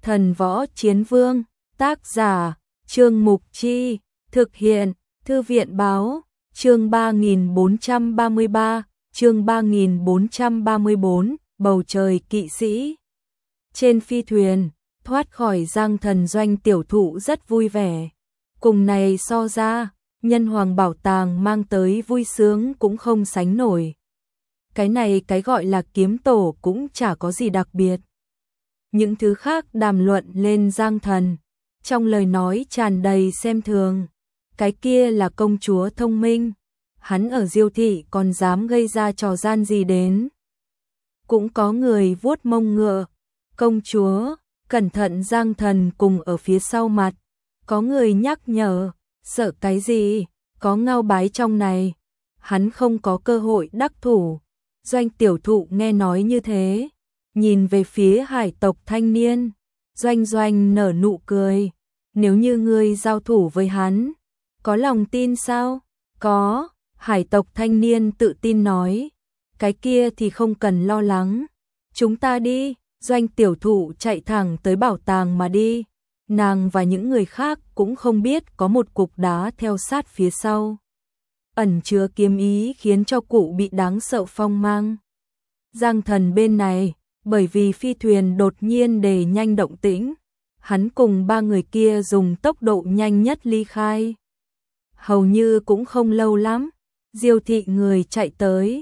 Thần Võ Chiến Vương, tác giả, Trương Mục Chi, thực hiện, Thư viện Báo, chương 3433, chương 3434, bầu trời kỵ sĩ. Trên phi thuyền, thoát khỏi Giang Thần Doanh tiểu thụ rất vui vẻ. Cùng này so ra, nhân hoàng bảo tàng mang tới vui sướng cũng không sánh nổi. Cái này cái gọi là kiếm tổ cũng chả có gì đặc biệt. Những thứ khác đàm luận lên Giang Thần, trong lời nói tràn đầy xem thường. Cái kia là công chúa thông minh, hắn ở Diêu thị còn dám gây ra trò gian gì đến. Cũng có người vuốt mông ngựa, công chúa, cẩn thận. Giang Thần cùng ở phía sau mặt, có người nhắc nhở, sợ cái gì, có ngao bái trong này, hắn không có cơ hội đắc thủ. Doanh tiểu thụ nghe nói như thế, nhìn về phía hải tộc thanh niên, Doanh nở nụ cười, nếu như ngươi giao thủ với hắn, có lòng tin sao? Có, hải tộc thanh niên tự tin nói, cái kia thì không cần lo lắng, chúng ta đi. Doanh tiểu thụ chạy thẳng tới bảo tàng mà đi, nàng và những người khác cũng không biết có một cục đá theo sát phía sau, ẩn chứa kiếm ý khiến cho cụ bị đáng sợ phong mang. Giang Thần bên này, bởi vì phi thuyền đột nhiên đề nhanh động tĩnh, hắn cùng ba người kia dùng tốc độ nhanh nhất ly khai. Hầu như cũng không lâu lắm, Diêu thị người chạy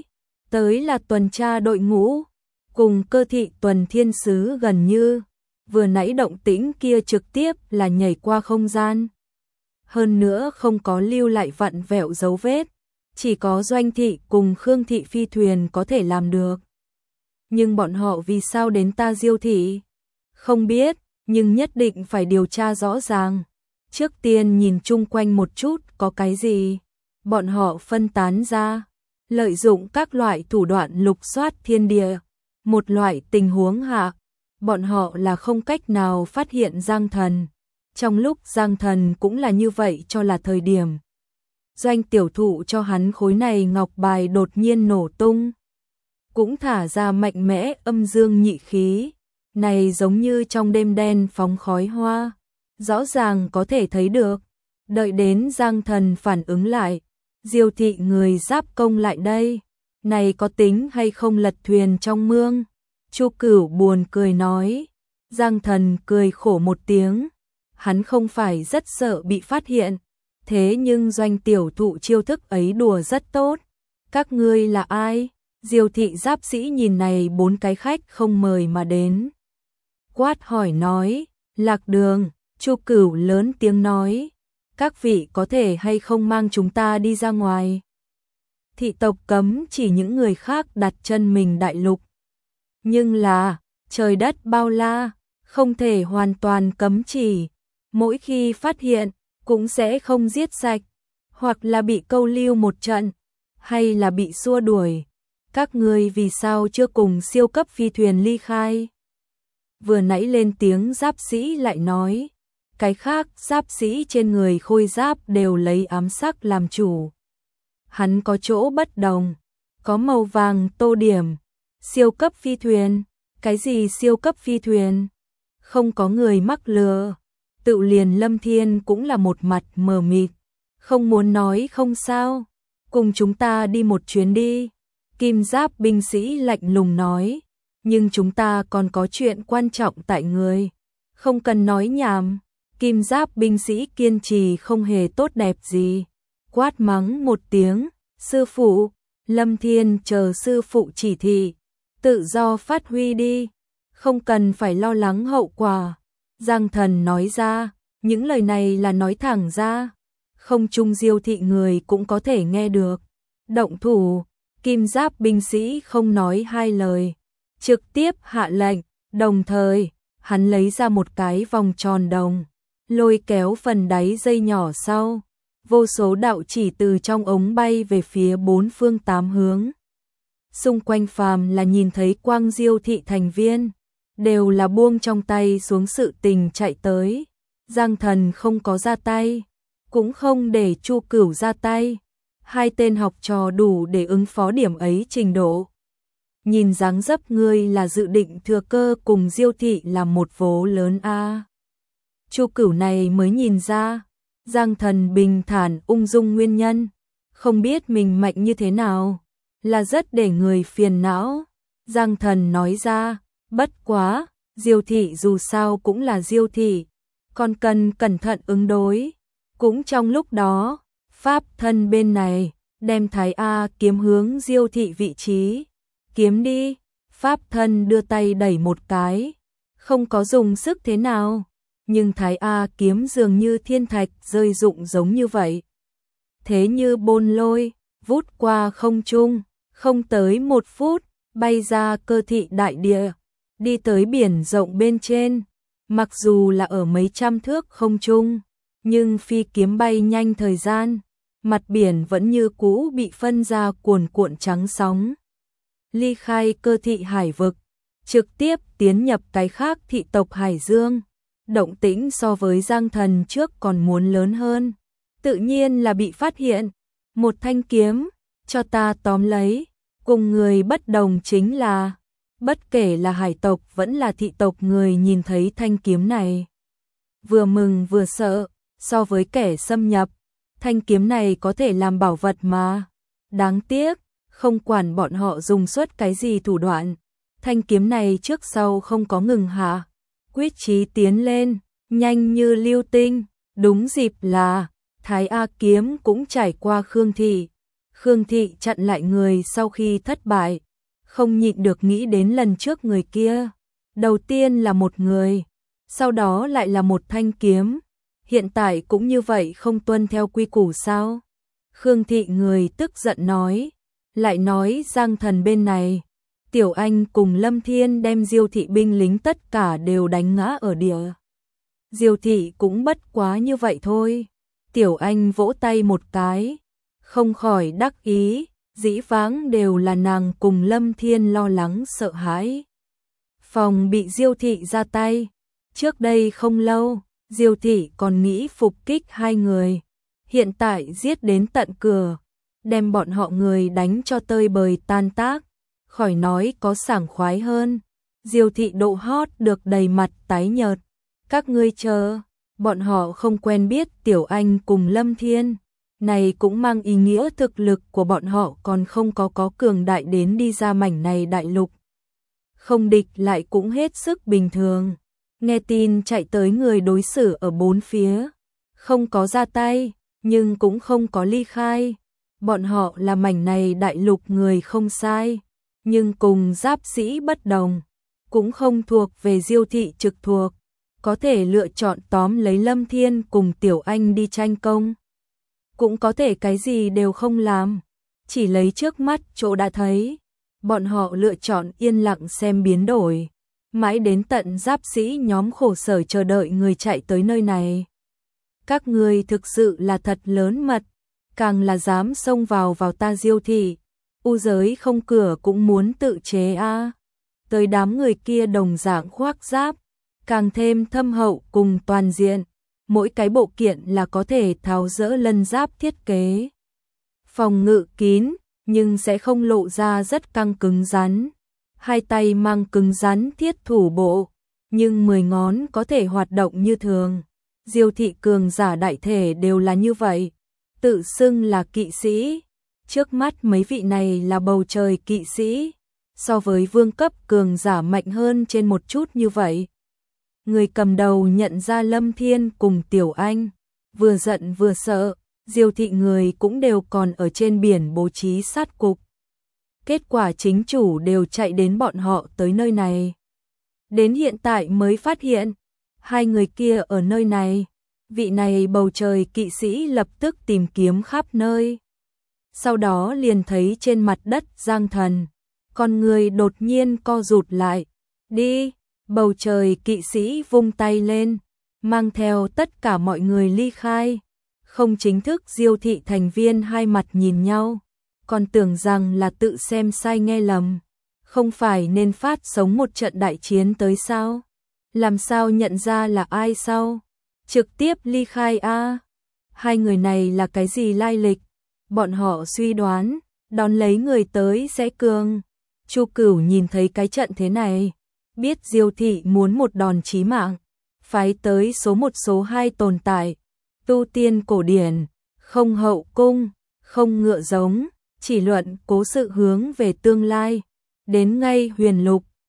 tới là tuần tra đội ngũ, cùng Cơ thị tuần thiên sứ gần như, vừa nãy động tĩnh kia trực tiếp là nhảy qua không gian. Hơn nữa không có lưu lại vặn vẹo dấu vết, chỉ có Doanh thị cùng Khương thị phi thuyền có thể làm được. Nhưng bọn họ vì sao đến ta Diêu thị? Không biết, nhưng nhất định phải điều tra rõ ràng. Trước tiên nhìn chung quanh một chút có cái gì. Bọn họ phân tán ra, lợi dụng các loại thủ đoạn lục soát thiên địa. Một loại tình huống hạ, bọn họ là không cách nào phát hiện Giang Thần. Trong lúc Giang Thần cũng là như vậy cho là thời điểm. Doanh tiểu thụ cho hắn khối này ngọc bài đột nhiên nổ tung. Cũng thả ra mạnh mẽ âm dương nhị khí. Này giống như trong đêm đen phóng khói hoa. Rõ ràng có thể thấy được. Đợi đến Giang Thần phản ứng lại. Diêu thị người giáp công lại đây. Này có tính hay không lật thuyền trong mương? Chu Cửu buồn cười nói. Giang Thần cười khổ một tiếng. Hắn không phải rất sợ bị phát hiện. Thế nhưng Doanh tiểu thụ chiêu thức ấy đùa rất tốt. Các ngươi là ai? Diêu thị giáp sĩ nhìn này bốn cái khách không mời mà đến. Quát hỏi nói. Lạc Đường. Chu Cửu lớn tiếng nói. Các vị có thể hay không mang chúng ta đi ra ngoài? Thị tộc cấm chỉ những người khác đặt chân mình đại lục. Nhưng là, trời đất bao la, không thể hoàn toàn cấm chỉ. Mỗi khi phát hiện, cũng sẽ không giết sạch, hoặc là bị câu lưu một trận, hay là bị xua đuổi. Các ngươi vì sao chưa cùng siêu cấp phi thuyền ly khai? Vừa nãy lên tiếng giáp sĩ lại nói. Cái khác giáp sĩ trên người khôi giáp đều lấy ám sắc làm chủ. Hắn có chỗ bất đồng, có màu vàng tô điểm. Siêu cấp phi thuyền, cái gì siêu cấp phi thuyền? Không có người mắc lừa. Tự liền Lâm Thiên cũng là một mặt mờ mịt, không muốn nói không sao, cùng chúng ta đi một chuyến đi. Kim giáp binh sĩ lạnh lùng nói, nhưng chúng ta còn có chuyện quan trọng tại người, không cần nói nhảm. Kim giáp binh sĩ kiên trì không hề tốt đẹp gì, quát mắng một tiếng, sư phụ. Lâm Thiên chờ sư phụ chỉ thị, tự do phát huy đi, không cần phải lo lắng hậu quả. Giang Thần nói ra, những lời này là nói thẳng ra, không chung Diêu thị người cũng có thể nghe được. Động thủ, kim giáp binh sĩ không nói hai lời, trực tiếp hạ lệnh, đồng thời, hắn lấy ra một cái vòng tròn đồng, lôi kéo phần đáy dây nhỏ sau. Vô số đạo chỉ từ trong ống bay về phía bốn phương tám hướng. Xung quanh phàm là nhìn thấy quang Diêu thị thành viên, đều là buông trong tay xuống sự tình chạy tới. Giang Thần không có ra tay, cũng không để Chu Cửu ra tay. Hai tên học trò đủ để ứng phó điểm ấy trình độ. nhìn dáng dấp ngươi là dự định thừa cơ cùng Diêu thị làm một vố lớn a. Chu Cửu này mới nhìn ra, Giang Thần bình thản ung dung nguyên nhân, không biết mình mạnh như thế nào, là rất để người phiền não. Giang Thần nói ra, bất quá, Diêu thị dù sao cũng là Diêu thị, còn cần cẩn thận ứng đối. Cũng trong lúc đó, pháp thân bên này đem Thái A kiếm hướng Diêu thị vị trí. Kiếm đi, pháp thân đưa tay đẩy một cái, không có dùng sức thế nào, nhưng Thái A kiếm dường như thiên thạch rơi rụng giống như vậy. Thế như bôn lôi, vút qua không trung, không tới 1 phút, bay ra Cơ Thị đại địa, đi tới biển rộng bên trên. Mặc dù là ở mấy trăm thước không trung, nhưng phi kiếm bay nhanh thời gian, mặt biển vẫn như cũ bị phân ra cuồn cuộn trắng sóng. Ly khai Cơ Thị hải vực, trực tiếp tiến nhập cái khác thị tộc Hải Dương. Động tĩnh so với Giang Thần trước còn muốn lớn hơn, tự nhiên là bị phát hiện. Một thanh kiếm, cho ta tóm lấy. Cùng người bất đồng chính là, bất kể là hải tộc vẫn là thị tộc, người nhìn thấy thanh kiếm này vừa mừng vừa sợ. So với kẻ xâm nhập, thanh kiếm này có thể làm bảo vật mà. Đáng tiếc, không quản bọn họ dùng suốt cái gì thủ đoạn, thanh kiếm này trước sau không có ngừng hạ, quyết chí tiến lên, nhanh như lưu tinh. Đúng dịp là Thái A kiếm cũng trải qua Khương Thị. Khương Thị chặn lại người sau khi thất bại, không nhịn được nghĩ đến lần trước người kia. Đầu tiên là một người, sau đó lại là một thanh kiếm. Hiện tại cũng như vậy, không tuân theo quy củ sao? Khương Thị người tức giận nói, lại nói Giang Thần bên này, Tiểu Anh cùng Lâm Thiên đem Diêu thị binh lính tất cả đều đánh ngã ở địa. Diêu thị cũng bất quá như vậy thôi. Tiểu Anh vỗ tay một cái, không khỏi đắc ý, dĩ vãng đều là nàng cùng Lâm Thiên lo lắng sợ hãi, phòng bị Diêu thị ra tay. Trước đây không lâu, Diêu thị còn nghĩ phục kích hai người, hiện tại giết đến tận cửa, đem bọn họ người đánh cho tơi bời tan tác, khỏi nói có sảng khoái hơn. Diêu thị độ hót được đầy mặt tái nhợt. Các ngươi chờ, bọn họ không quen biết Tiểu Anh cùng Lâm Thiên, này cũng mang ý nghĩa thực lực của bọn họ còn không có cường đại đến đi ra mảnh này đại lục. Không địch lại cũng hết sức bình thường. Nghe tin chạy tới người đối xử ở bốn phía, không có ra tay, nhưng cũng không có ly khai. Bọn họ là mảnh này đại lục người không sai, nhưng cùng giáp sĩ bất đồng, cũng không thuộc về Diêu thị trực thuộc, có thể lựa chọn tóm lấy Lâm Thiên cùng Tiểu Anh đi tranh công, cũng có thể cái gì đều không làm, chỉ lấy trước mắt chỗ đã thấy. Bọn họ lựa chọn yên lặng xem biến đổi, mãi đến tận giáp sĩ nhóm khổ sở chờ đợi người chạy tới nơi này. Các ngươi thực sự là thật lớn mật, càng là dám xông vào ta Diêu thị, u giới không cửa cũng muốn tự chế a. Tới đám người kia đồng dạng khoác giáp, càng thêm thâm hậu cùng toàn diện, mỗi cái bộ kiện là có thể tháo dỡ lân giáp thiết kế. Phòng ngự kín, nhưng sẽ không lộ ra rất căng cứng rắn. Hai tay mang cứng rắn thiết thủ bộ, nhưng 10 ngón có thể hoạt động như thường. Diêu thị cường giả đại thể đều là như vậy, tự xưng là kỵ sĩ. Trước mắt mấy vị này là bầu trời kỵ sĩ, so với vương cấp cường giả mạnh hơn trên một chút như vậy. Người cầm đầu nhận ra Lâm Thiên cùng Tiểu Anh, vừa giận vừa sợ. Diêu thị người cũng đều còn ở trên biển bố trí sát cục. Kết quả chính chủ đều chạy đến bọn họ tới nơi này. Đến hiện tại mới phát hiện, hai người kia ở nơi này. Vị này bầu trời kỵ sĩ lập tức tìm kiếm khắp nơi. Sau đó liền thấy trên mặt đất Giang Thần, con người đột nhiên co rụt lại. Đi, bầu trời kỵ sĩ vung tay lên, mang theo tất cả mọi người ly khai. Không chính thức Diêu thị thành viên hai mặt nhìn nhau, còn tưởng rằng là tự xem sai nghe lầm. Không phải nên phát sống một trận đại chiến tới sao? Làm sao nhận ra là ai sao? Trực tiếp ly khai a. Hai người này là cái gì lai lịch? Bọn họ suy đoán, đón lấy người tới sẽ cường Chu Cửu nhìn thấy cái trận thế này, biết Diêu thị muốn một đòn chí mạng, phái tới số 1 số 2 tồn tại, tu tiên cổ điển, không hậu cung, không ngựa giống, chỉ luận cố sự hướng về tương lai, đến ngay Huyền Lục,